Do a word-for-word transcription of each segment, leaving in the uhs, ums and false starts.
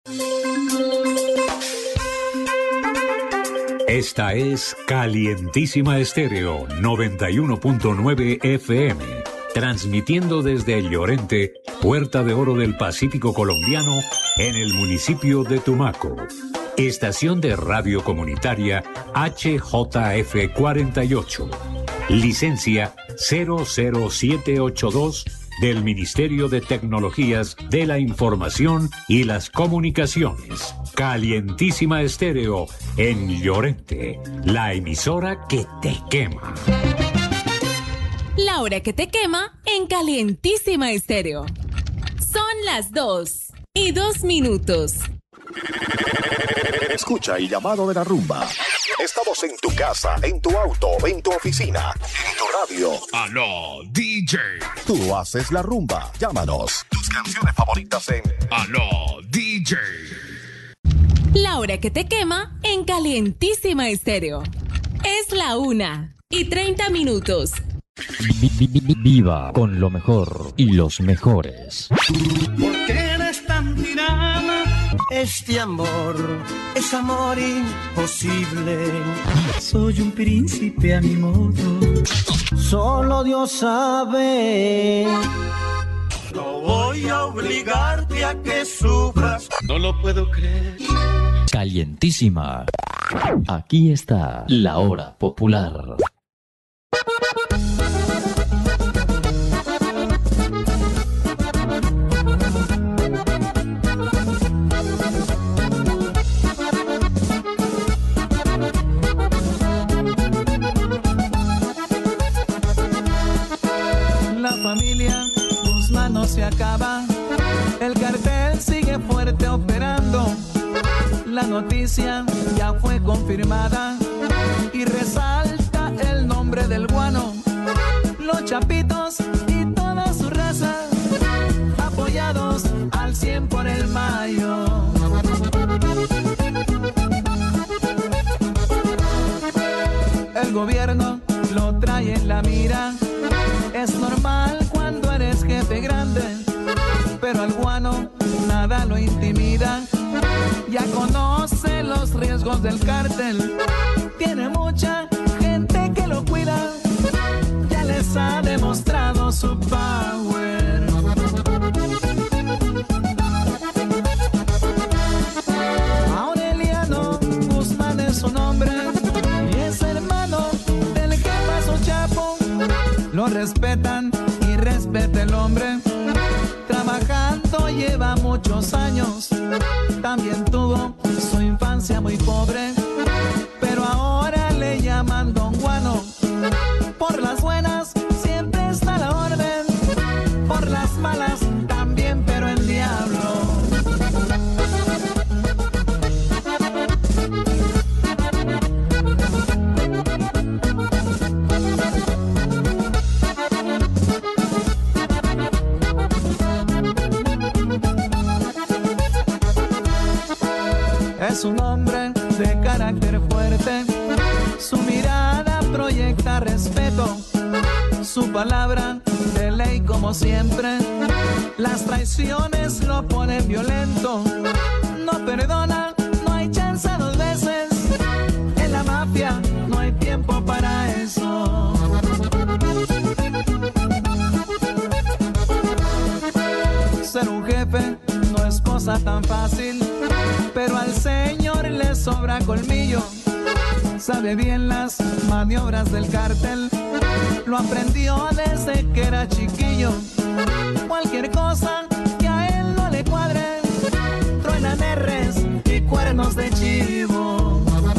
Esta es Calientísima Estéreo noventa y uno punto nueve F M, transmitiendo desde El Llorente, Puerta de Oro del Pacífico colombiano, en el municipio de Tumaco. Estación de radio comunitaria H J F cuarenta y ocho. Licencia cero cero siete ocho dos del Ministerio de Tecnologías de la Información y las Comunicaciones. Calientísima Estéreo en Llorente, la emisora que te quema. La hora que te quema en Calientísima Estéreo. Son las dos y dos minutos. Escucha el llamado de la rumba. Estamos en tu casa, en tu auto, en tu oficina, en tu radio. Aló, D J. Tú haces la rumba. Llámanos. Tus canciones favoritas en Aló, D J. La hora que te quema en Calientísima Estéreo. Es la una y treinta minutos. Viva con lo mejor y los mejores. ¿Por qué eres tan tirana? Este amor es amor imposible. Soy un príncipe a mi modo. Solo Dios sabe. No voy a obligarte a que sufras. No lo puedo creer. Calientísima. Aquí está la hora popular. La familia Guzmán no se acaba. El cartel sigue fuerte operando. La noticia ya fue confirmada y resalta el nombre del guano. Los chapitos y toda su raza, apoyados al cien por el Mayo. El gobierno lo trae en la mira. Es normal cuando eres jefe grande, pero al guano nada lo intimida. Ya conoce los riesgos del cártel. Tiene mucha gente que lo cuida. Ya les ha demostrado su power. Aureliano Guzmán es su nombre y es hermano del que pasó Chapo. Lo respetan y respeta el hombre. Trabajando lleva muchos años. También tuvo su infancia muy pobre, pero ahora le llaman Don Guano. Por las buenas siempre está la orden, por las malas también, pero el diablo. Es un hombre de carácter fuerte, su mirada proyecta respeto, su palabra de ley como siempre. Las traiciones lo ponen violento, no perdona, no hay chance dos veces. En la mafia no hay tiempo para eso. Ser un jefe no es cosa tan fácil, pero al señor le sobra colmillo. Sabe bien las maniobras del cártel, lo aprendió desde que era chiquillo. Cualquier cosa que a él no le cuadre, truenan erres y cuernos de chivo.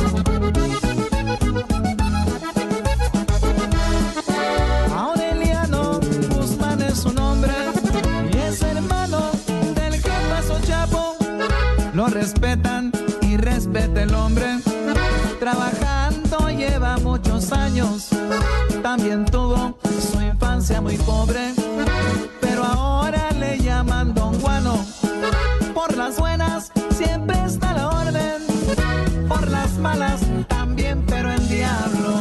Aureliano Guzmán es su nombre y es hermano del que pasó Chapo. Lo respetan y respeta el hombre. Trabajando lleva muchos años. También tuvo su infancia muy pobre, pero ahora le llaman Don Guano. Por las buenas siempre está la orden, por las malas también, pero el diablo.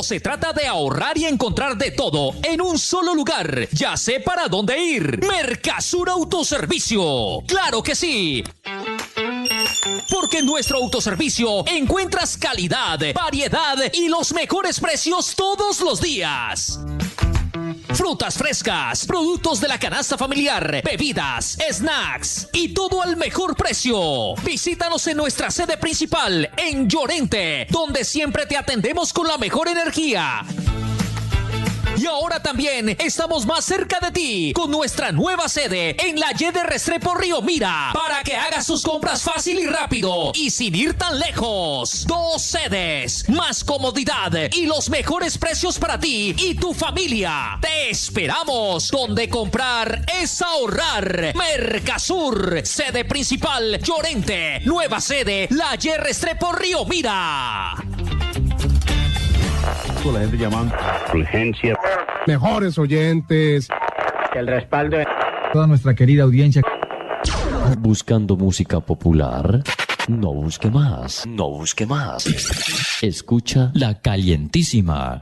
se trata de ahorrar y encontrar de todo en un solo lugar. Ya sé para dónde ir. Mercasur Autoservicio. ¡Claro que sí! Porque en nuestro autoservicio encuentras calidad, variedad y los mejores precios todos los días. Frutas frescas, productos de la canasta familiar, bebidas, snacks y todo al mejor precio. Visítanos en nuestra sede principal en Llorente, donde siempre te atendemos con la mejor energía. Y ahora también estamos más cerca de ti con nuestra nueva sede en la Y de Restrepo Río Mira, para que hagas tus compras fácil y rápido y sin ir tan lejos. Dos sedes, más comodidad y los mejores precios para ti y tu familia. Te esperamos. Donde comprar es ahorrar. Mercasur, sede principal Llorente, nueva sede la Y de Restrepo Río Mira. La gente llamando. Urgencia. Mejores oyentes. El respaldo de toda nuestra querida audiencia. Buscando música popular. No busque más. No busque más. Escucha La Calientísima.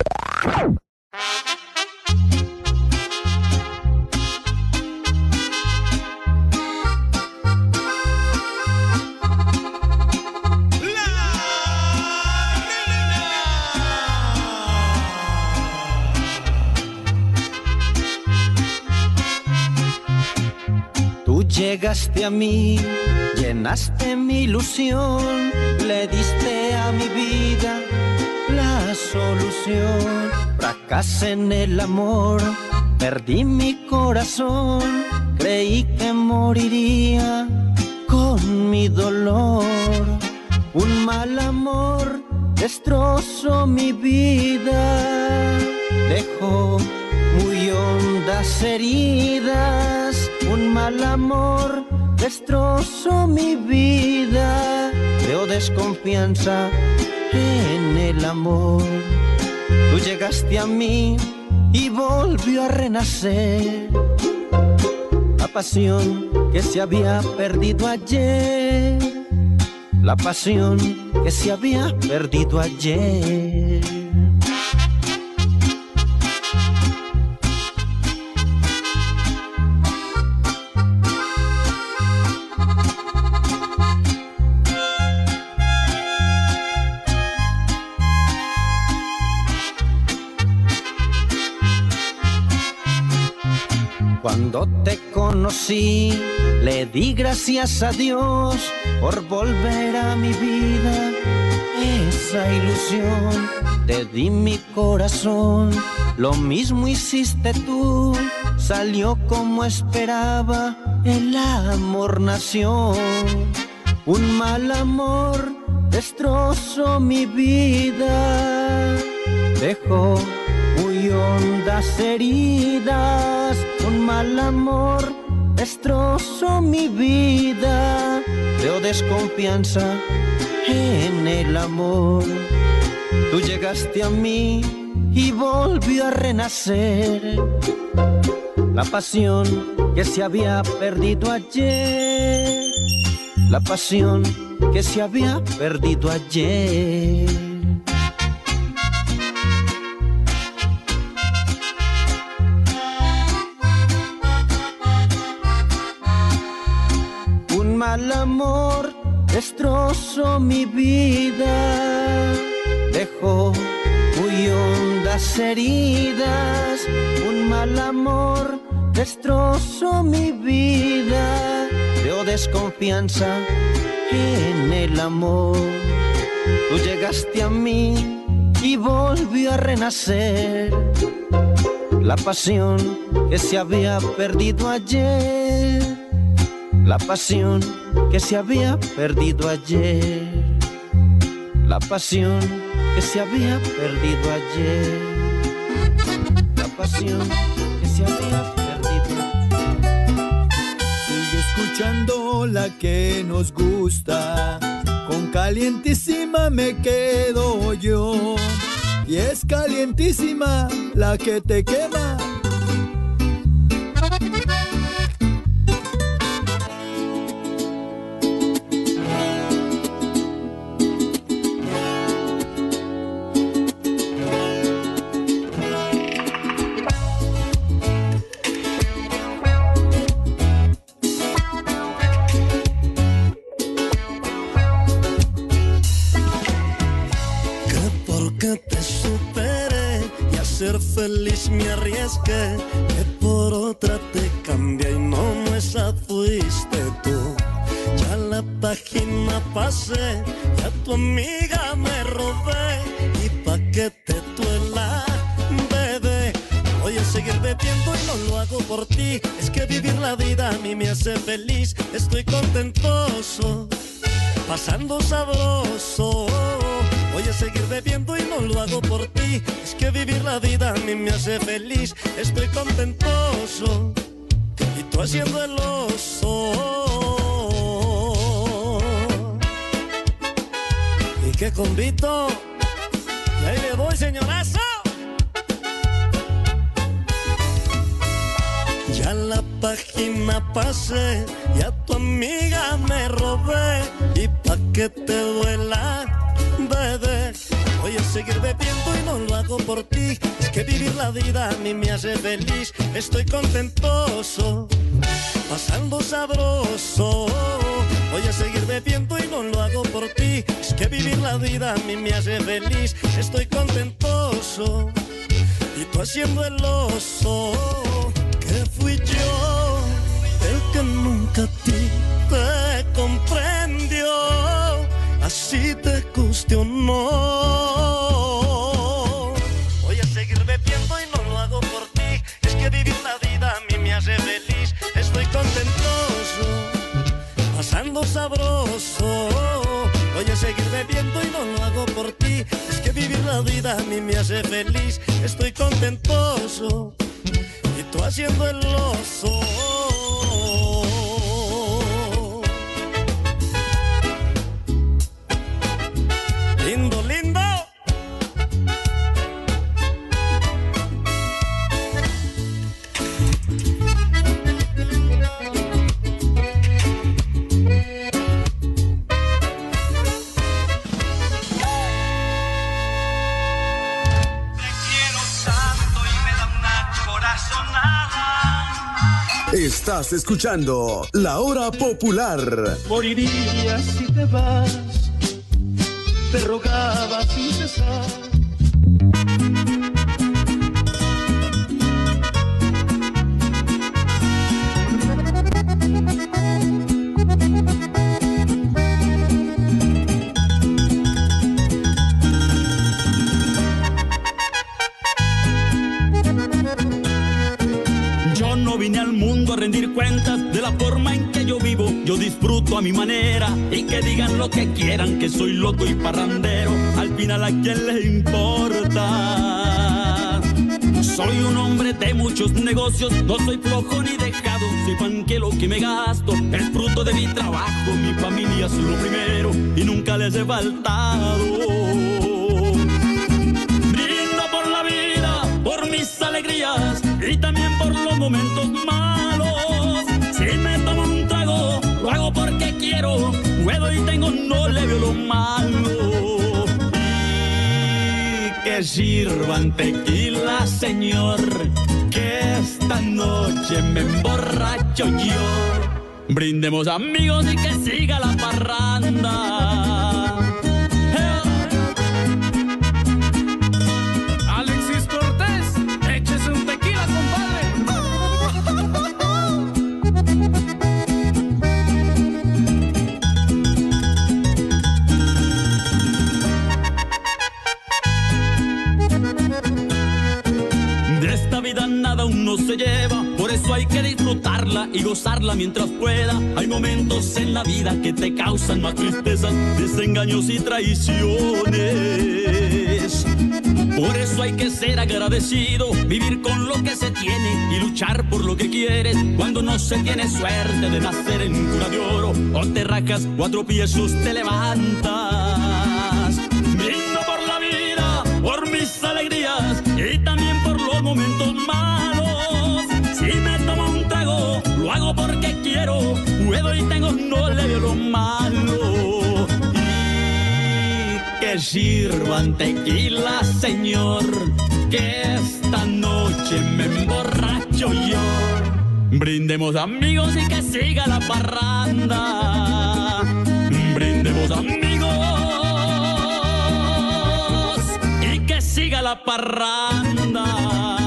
Llegaste a mí, llenaste mi ilusión, le diste a mi vida la solución. Fracasé en el amor, perdí mi corazón, creí que moriría con mi dolor. Un mal amor destrozó mi vida, dejó muy hondas heridas. Un mal amor destrozó mi vida, creo desconfianza en el amor. Tú llegaste a mí y volvió a renacer la pasión que se había perdido ayer, la pasión que se había perdido ayer. Cuando te conocí, le di gracias a Dios por volver a mi vida esa ilusión. Te di mi corazón, lo mismo hiciste tú, salió como esperaba, el amor nació. Un mal amor destrozó mi vida, dejó muy hondas heridas. Un mal amor destrozó mi vida, creo desconfianza en el amor. Tú llegaste a mí y volvió a renacer la pasión que se había perdido ayer, la pasión que se había perdido ayer. Un mal amor destrozó mi vida, dejó muy hondas heridas. Un mal amor destrozó mi vida, creo desconfianza en el amor. Tú llegaste a mí y volvió a renacer la pasión que se había perdido ayer, la pasión que se había perdido ayer, la pasión que se había perdido ayer, la pasión que se había perdido ayer. Sigue escuchando la que nos gusta, con Calientísima me quedo yo, y es Calientísima la que te quema. feliz me arriesgué, que por otra te cambié y no, no esa fuiste tú. Ya la página pasé, ya tu amiga me robé, y pa' que te duela, bebé, voy a seguir bebiendo y no lo hago por ti. Es que vivir la vida a mí me hace feliz, estoy contentoso, pasando sabroso. Voy a seguir bebiendo y no lo hago por ti. Es que vivir la vida a mí me hace feliz, estoy contentoso, y tú haciendo el oso. Y qué convito, y ahí le voy, señorazo. Ya la página pasé, ya tu amiga me robé, y pa' que te duela, bebé, voy a seguir bebiendo y no lo hago por ti. Es que vivir la vida a mí me hace feliz, estoy contentoso, pasando sabroso. Voy a seguir bebiendo y no lo hago por ti. Es que vivir la vida a mí me hace feliz, estoy contentoso, y tú haciendo el oso. Que fui yo el que nunca a ti te comprendió, así te guste o no. Voy a seguir bebiendo y no lo hago por ti. Es que vivir la vida a mí me hace feliz, estoy contentoso, pasando sabroso. Voy a seguir bebiendo y no lo hago por ti. Es que vivir la vida a mí me hace feliz, estoy contentoso, y tú haciendo el oso. Lindo, lindo. Estás escuchando La Hora Popular. Moriría si te vas, te rogaba sin cesar. Yo no vine al mundo a rendir cuentas de la forma en que yo vivo. Yo disfruto a mi manera y que digan lo que quieran, que soy loco y parrandero. Al final, ¿a quién le importa? Soy un hombre de muchos negocios, no soy flojo ni dejado. Sepan que lo que me gasto es fruto de mi trabajo. Mi familia es lo primero y nunca les he faltado. Brindo por la vida, por mis alegrías y también por los momentos malos. Si me tomo un trago, lo hago porque quiero, puedo y tengo, no le veo lo malo. Y que sirvan tequila, señor, que esta noche me emborracho yo. Brindemos, amigos, y que siga la parranda. Alexis Cortés, échese un tequila, compadre. De esta vida nada uno se lleva, por eso hay que disfrutarla y gozarla mientras pueda. Hay momentos en la vida que te causan más tristezas, desengaños y traiciones. Por eso hay que ser agradecido, vivir con lo que se tiene y luchar por lo que quieres. Cuando no se tiene suerte de nacer en cuna de oro, o te rajas cuatro piezos te levantas. Brindo por la vida, por mis alegrías y también por los momentos malos. Si me tomo un trago, lo hago porque quiero, puedo y tengo, no le veo lo malo. Y que sirvan tequila, señor, que esta noche me emborracho yo. Brindemos, amigos, y que siga la parranda. Brindemos, amigos, y que siga la parranda.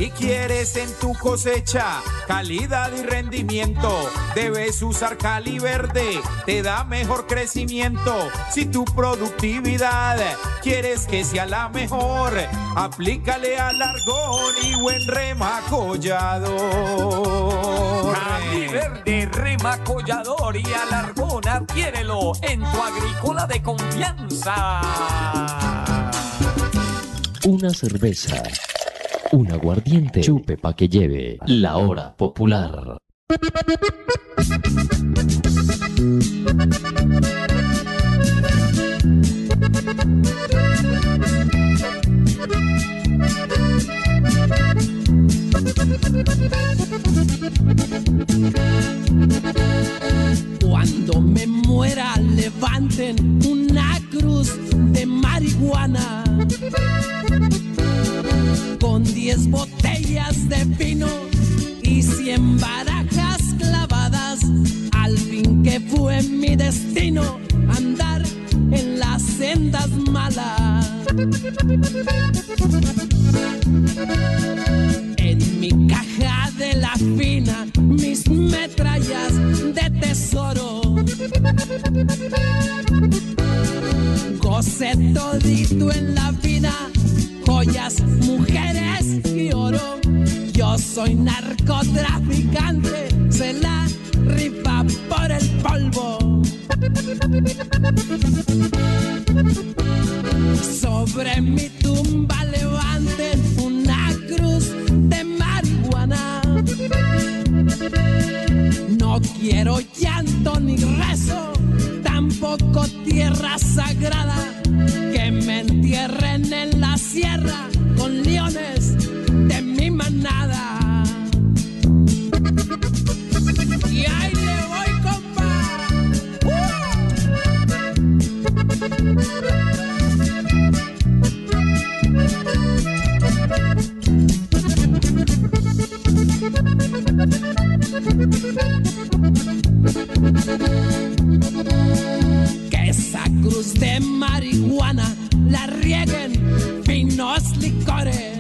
Si quieres en tu cosecha calidad y rendimiento, debes usar Cali Verde, te da mejor crecimiento. Si tu productividad quieres que sea la mejor, aplícale Alargón y buen remacollador. Cali Verde, remacollador y Alargón, adquiérelo en tu agrícola de confianza. Una cerveza, un aguardiente, chupe pa' que lleve, la hora popular. Cuando me muera levanten una cruz de marihuana con diez botellas de vino y cien barajas clavadas. Al fin que fue mi destino andar en las sendas malas. En mi caja de la fina mis metrallas de tesoro. Gocé todito en la vida, joyas, mujeres y oro. Yo soy narcotraficante, se la rifa por el polvo. Sobre mi tumba levanten una cruz de marihuana. No quiero llanto ni rezo, tampoco tierra sagrada. Que me entierren en la sierra con leones de mi manada. Y ahí le voy, compa. Que esa cruz de marihuana la rieguen finos licores.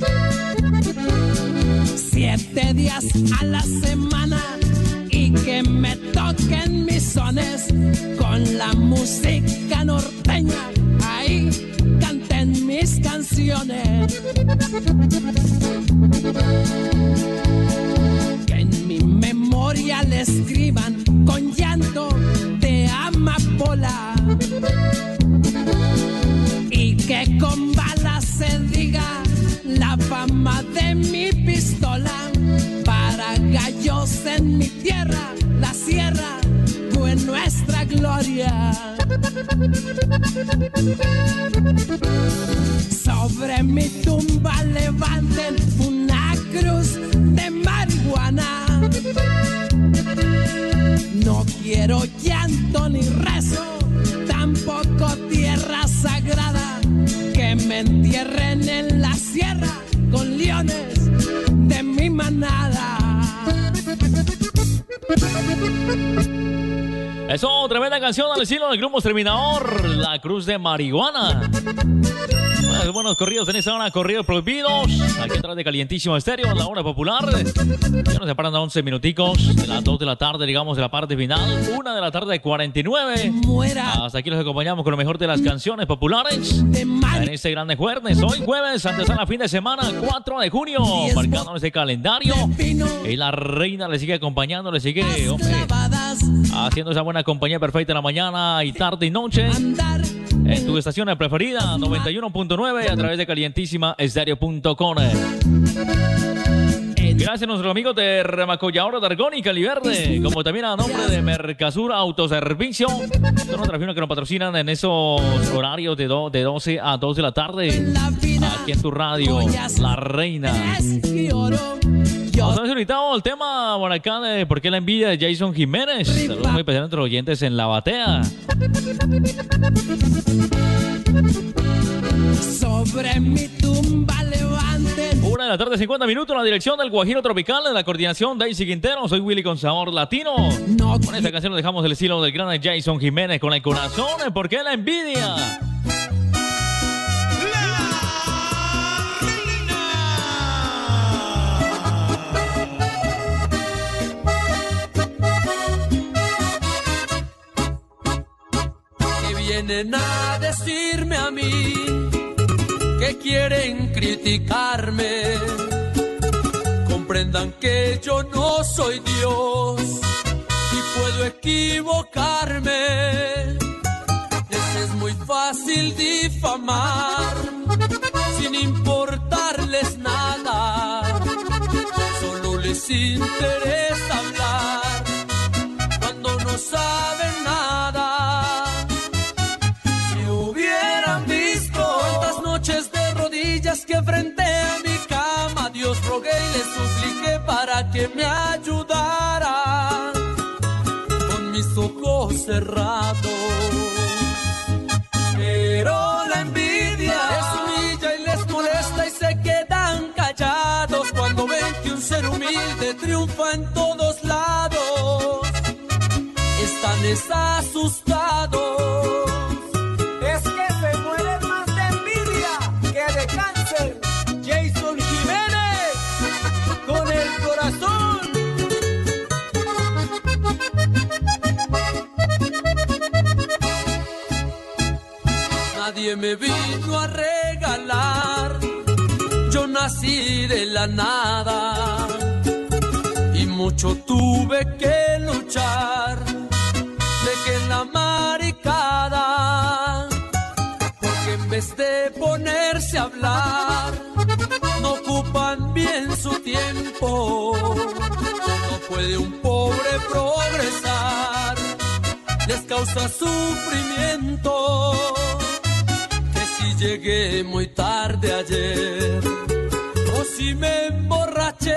Siete días a la semana y que me toquen mis sones con la música norteña. Ahí canten mis canciones. Que en mi memoria le escriban con llanto de amapola. Y que con balas se diga la fama de mi pistola. Para gallos en mi tierra, la sierra fue nuestra gloria. Sobre mi tumba levanten una cruz de marihuana. No quiero llanto ni rezo, tampoco tierra sagrada. Que me entierren en la sierra con leones de mi manada. Eso, tremenda canción al estilo del grupo Exterminador, La Cruz de Marihuana. Bueno, buenos corridos en esta hora, corridos prohibidos. Aquí atrás de Calientísimo Estéreo, la hora popular. Ya nos separan a once minuticos de las dos de la tarde, digamos, de la parte final. una de la tarde, cuarenta y nueve. Hasta aquí los acompañamos con lo mejor de las canciones populares en este grande jueves. Hoy jueves, antes de la fin de semana, cuatro de junio, marcando este calendario. Y la reina le sigue acompañando, le sigue, hombre, haciendo esa buena compañía perfecta en la mañana y tarde y noche. En tu estación preferida, noventa y uno punto nueve, a través de calientísima estéreo punto com. Gracias a nuestros amigos de Remacollador de Argón y Cali Verde, como también a nombre de Mercasur Autoservicio. Son otras firmas que nos patrocinan en esos horarios de, do, de doce a dos de la tarde. Aquí en tu radio, La Reina. Nos han solicitado el tema por acá de ¿Por qué la envidia? De Jason Jiménez. Saludos muy especiales a nuestros oyentes en La Batea. Sobre mi tumba levanten. Una de la tarde, cincuenta minutos, en la dirección del Guajiro Tropical, en la coordinación Daisy Quintero. Soy Willy con sabor latino. No, con esta canción nos dejamos el estilo del gran Jason Jiménez con el corazón. ¿Por qué la envidia? vienen a decirme a mí que quieren criticarme. Comprendan que yo no soy Dios y puedo equivocarme. Les es muy fácil difamar sin importarles nada. Solo les interesa hablar cuando no saben nada. Si hubieran visto cuántas noches de rodillas que frente a mi cama Dios rogué y le supliqué para que me ayudara con mis ojos cerrados. Pero la envidia les humilla y les molesta y se quedan callados cuando ven que un ser humilde triunfa en todos lados. Están desasustados. Es que se mueren más de envidia que de cáncer. Jason Jiménez, con el corazón. Nadie me vino a regalar, yo nací de la nada y mucho tuve que luchar. Dejé la maricada, porque en vez de ponerse a hablar, no ocupan bien su tiempo. No puede un pobre progresar, les causa sufrimiento. Que si llegué muy tarde ayer, o si me emborraché,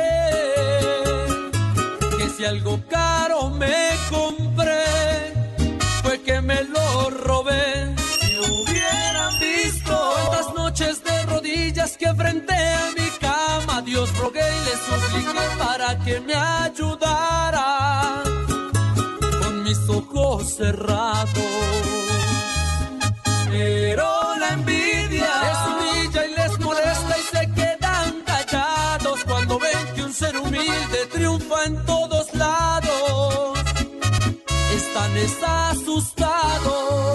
que si algo caro me compré, fue que me lo robé. Si hubieran visto cuántas noches de rodillas que frente a mi cama Dios rogué y le supliqué para que me ayudara con mis ojos cerrados. Pero la envidia les humilla y les molesta y se quedan callados cuando ven que un ser humilde triunfa en todos lados. Están asustados.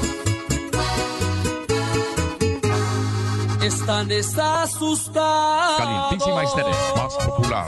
Están asustados. Calientísima Estéreo, más popular.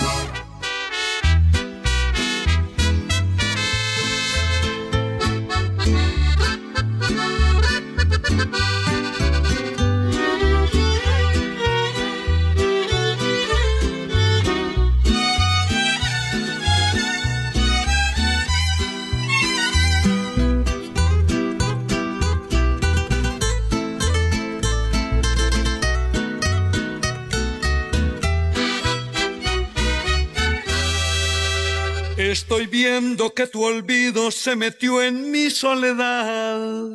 Estoy viendo que tu olvido se metió en mi soledad.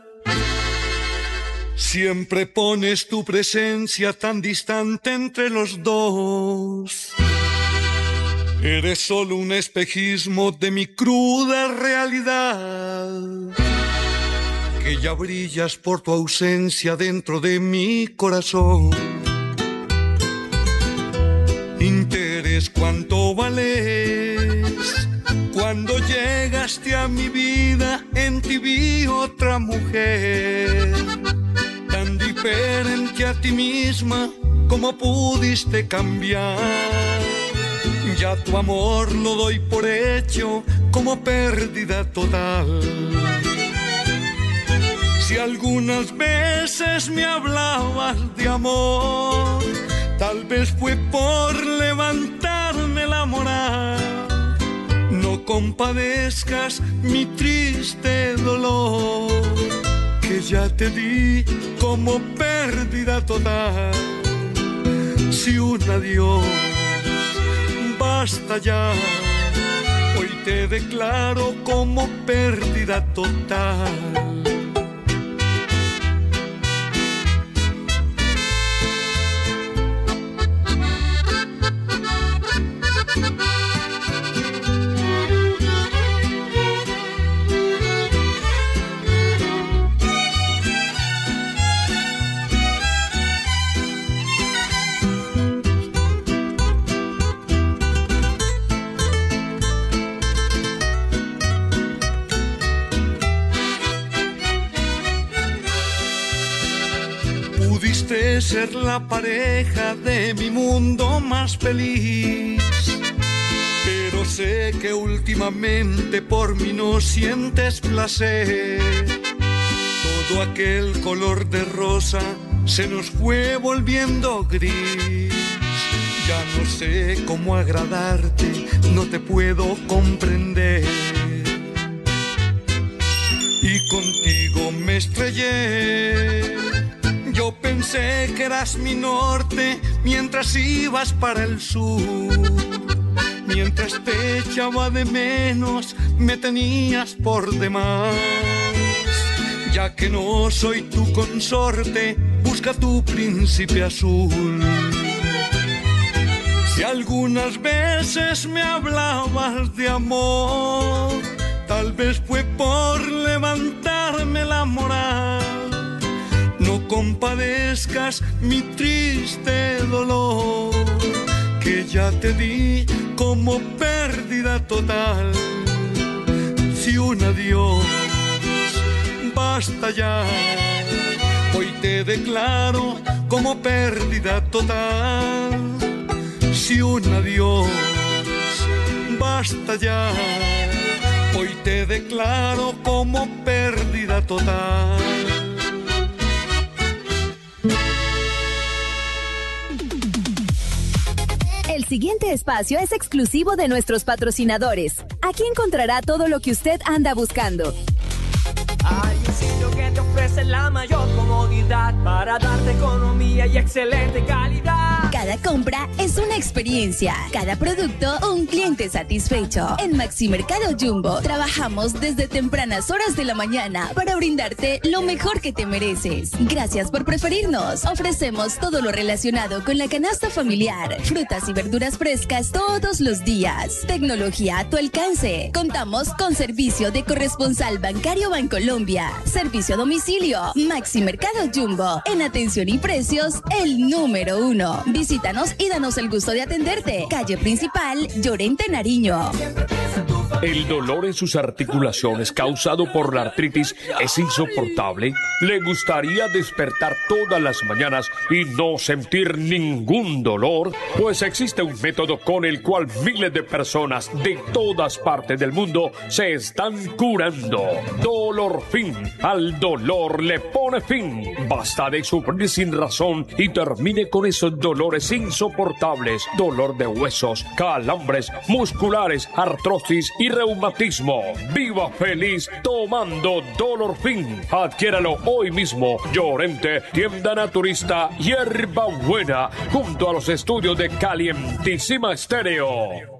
Siempre pones tu presencia tan distante entre los dos. Eres solo un espejismo de mi cruda realidad, que ya brillas por tu ausencia dentro de mi corazón. Interés, ¿cuánto vales? Cuando llegaste a mi vida, en ti vi otra mujer, tan diferente a ti misma, ¿cómo pudiste cambiar? Ya tu amor lo doy por hecho, como pérdida total. Si algunas veces me hablabas de amor, tal vez fue por levantarme la moral. No compadezcas mi triste dolor, que ya te di como pérdida total. Si un adiós basta ya, hoy te declaro como pérdida total. ser la pareja de mi mundo más feliz. Pero sé que últimamente por mí no sientes placer. Todo aquel color de rosa se nos fue volviendo gris. Ya no sé cómo agradarte, no te puedo comprender. Y contigo me estrellé. Yo pensé que eras mi norte mientras ibas para el sur. Mientras te echaba de menos, me tenías por demás. Ya que no soy tu consorte, busca tu príncipe azul. Si algunas veces me hablabas de amor, tal vez fue por levantarme la moral. No compadezcas mi triste dolor, que ya te di como pérdida total. Si un adiós basta ya, hoy te declaro como pérdida total. Si un adiós basta ya, hoy te declaro como pérdida total. El siguiente espacio es exclusivo de nuestros patrocinadores. Aquí encontrará todo lo que usted anda buscando. Hay un sitio que te ofrece la mayor comodidad para darte economía y excelente calidad. Cada compra es una experiencia, cada producto un cliente satisfecho. En Maxi Mercado Jumbo trabajamos desde tempranas horas de la mañana para brindarte lo mejor que te mereces. Gracias por preferirnos. Ofrecemos todo lo relacionado con la canasta familiar, frutas y verduras frescas todos los días. Tecnología a tu alcance. Contamos con servicio de corresponsal bancario Bancolombia. Servicio a domicilio. Maxi Mercado Jumbo. En atención y precios, el número uno. Visítanos y danos el gusto de atenderte. Calle Principal, Llorente, Nariño. ¿El dolor en sus articulaciones causado por la artritis es insoportable? ¿Le gustaría despertar todas las mañanas y no sentir ningún dolor? Pues existe un método con el cual miles de personas de todas partes del mundo se están curando. Dolor Fin. Al dolor le pone fin. Basta de sufrir sin razón y termine con esos dolores insoportables. Dolor de huesos, calambres, musculares, artrosis y reumatismo. Viva feliz tomando Dolor Fin. Adquiéralo hoy mismo. Llorente, tienda naturista, hierba buena, junto a los estudios de Calientísima Estéreo.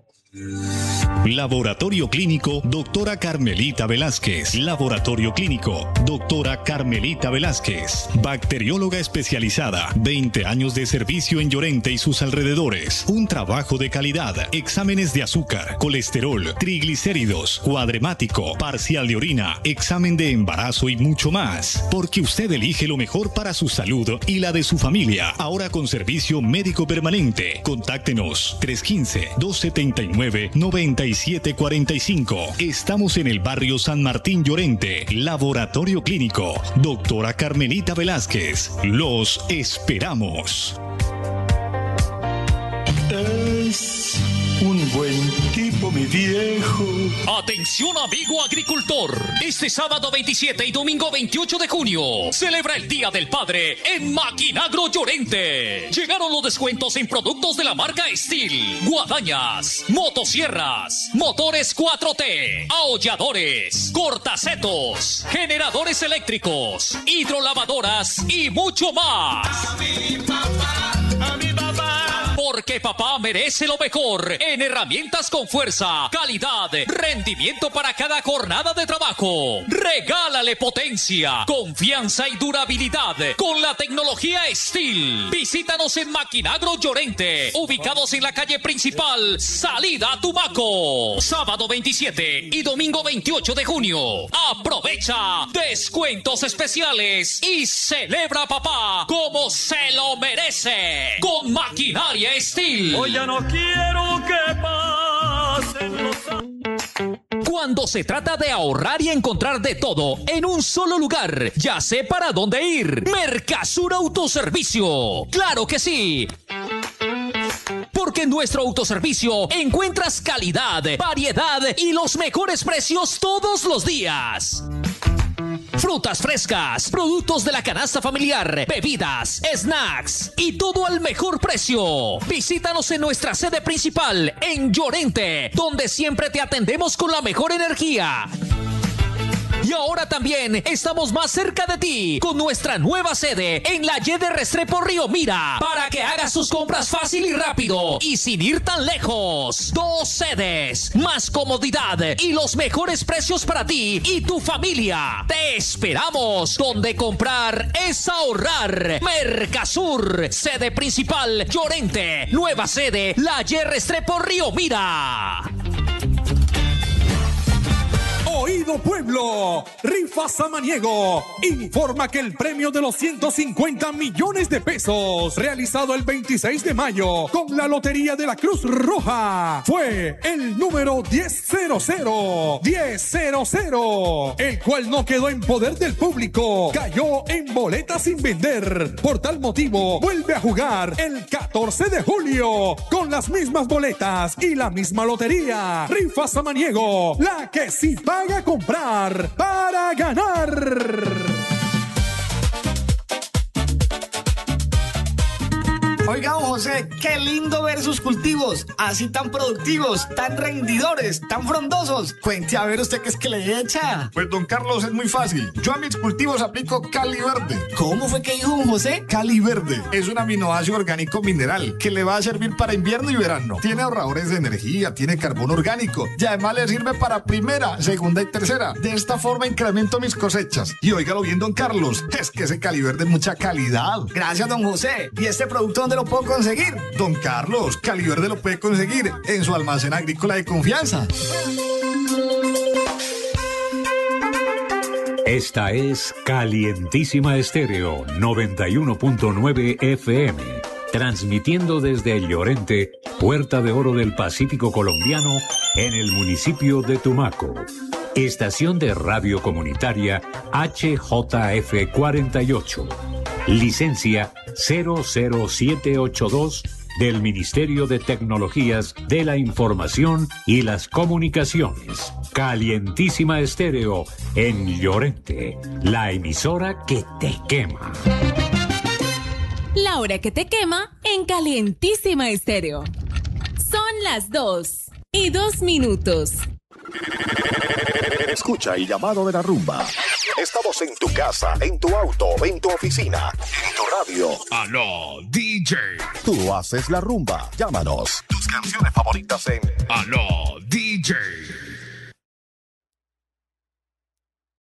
Laboratorio Clínico Doctora Carmelita Velázquez. Laboratorio Clínico Doctora Carmelita Velázquez. Bacterióloga especializada. veinte años de servicio en Llorente y sus alrededores. Un trabajo de calidad. Exámenes de azúcar, colesterol, triglicéridos, cuadremático, parcial de orina, examen de embarazo y mucho más. Porque usted elige lo mejor para su salud y la de su familia. Ahora con servicio médico permanente. Contáctenos tres uno cinco, dos siete nueve, nueve siete cuatro cinco. Estamos en el barrio San Martín Llorente. Laboratorio Clínico Doctora Carmelita Velázquez. Los esperamos. Es un buen tipo, mi viejo. Atención, amigo agricultor. Este sábado veintisiete y domingo veintiocho de junio celebra el Día del Padre en Maquinagro Llorente. Llegaron los descuentos en productos de la marca Steel, guadañas, motosierras, motores cuatro T, aholladores, cortacetos, generadores eléctricos, hidrolavadoras y mucho más. A mi papá, a mi papá. Porque papá merece lo mejor en herramientas con fuerza, calidad, rendimiento para cada jornada de trabajo. Regálale potencia, confianza y durabilidad con la tecnología Steel. Visítanos en Maquinagro Llorente, ubicados en la calle principal, salida a Tumaco. Sábado veintisiete y domingo veintiocho de junio. Aprovecha descuentos especiales y celebra papá como se lo merece con maquinaria Steel. Hoy ya no quiero que pasen los años. Cuando se trata de ahorrar y encontrar de todo en un solo lugar, ya sé para dónde ir. Mercasur Autoservicio. ¡Claro que sí! Porque en nuestro autoservicio encuentras calidad, variedad y los mejores precios todos los días. Frutas frescas, productos de la canasta familiar, bebidas, snacks y todo al mejor precio. Visítanos en nuestra sede principal en Llorente, donde siempre te atendemos con la mejor energía. Y ahora también estamos más cerca de ti con nuestra nueva sede en la Y de Restrepo Río Mira, para que hagas sus compras fácil y rápido y sin ir tan lejos. Dos sedes, más comodidad y los mejores precios para ti y tu familia. Te esperamos. Donde comprar es ahorrar. Mercasur, sede principal Llorente, nueva sede la Y Restrepo Río Mira. Oído Pueblo, Rifa Samaniego informa que el premio de los ciento cincuenta millones de pesos realizado el veintiséis de mayo con la Lotería de la Cruz Roja fue el número diez cero cero diez cero cero, el cual no quedó en poder del público, cayó en boletas sin vender. Por tal motivo, vuelve a jugar el catorce de julio con las mismas boletas y la misma lotería. Rifa Samaniego, la que sí paga a comprar para ganar. Oiga, don José, qué lindo ver sus cultivos, así tan productivos, tan rendidores, tan frondosos. Cuente a ver usted qué es que le echa. Pues, don Carlos, es muy fácil. Yo a mis cultivos aplico Cali Verde. ¿Cómo fue que dijo, don José? Cali Verde es un aminoácido orgánico mineral que le va a servir para invierno y verano. Tiene ahorradores de energía, tiene carbono orgánico y además le sirve para primera, segunda y tercera. De esta forma incremento mis cosechas. Y óigalo bien, don Carlos, es que ese Cali Verde es mucha calidad. Gracias, don José. ¿Y este producto dónde lo puedo conseguir? Don Carlos, Cali Verde lo puede conseguir en su almacén agrícola de confianza. Esta es Calientísima Estéreo noventa y uno punto nueve F M, transmitiendo desde el Llorente, Puerta de Oro del Pacífico colombiano, en el municipio de Tumaco. Estación de radio comunitaria H J F cuarenta y ocho. Licencia cero cero siete ocho dos del Ministerio de Tecnologías de la Información y las Comunicaciones. Calientísima Estéreo en Llorente, la emisora que te quema. La hora que te quema en Calientísima Estéreo. Son las dos y dos minutos. Escucha el llamado de la rumba. Estamos en tu casa, en tu auto, en tu oficina, en tu radio. Aló, D J. Tú haces la rumba. Llámanos. Tus canciones favoritas en Aló, D J.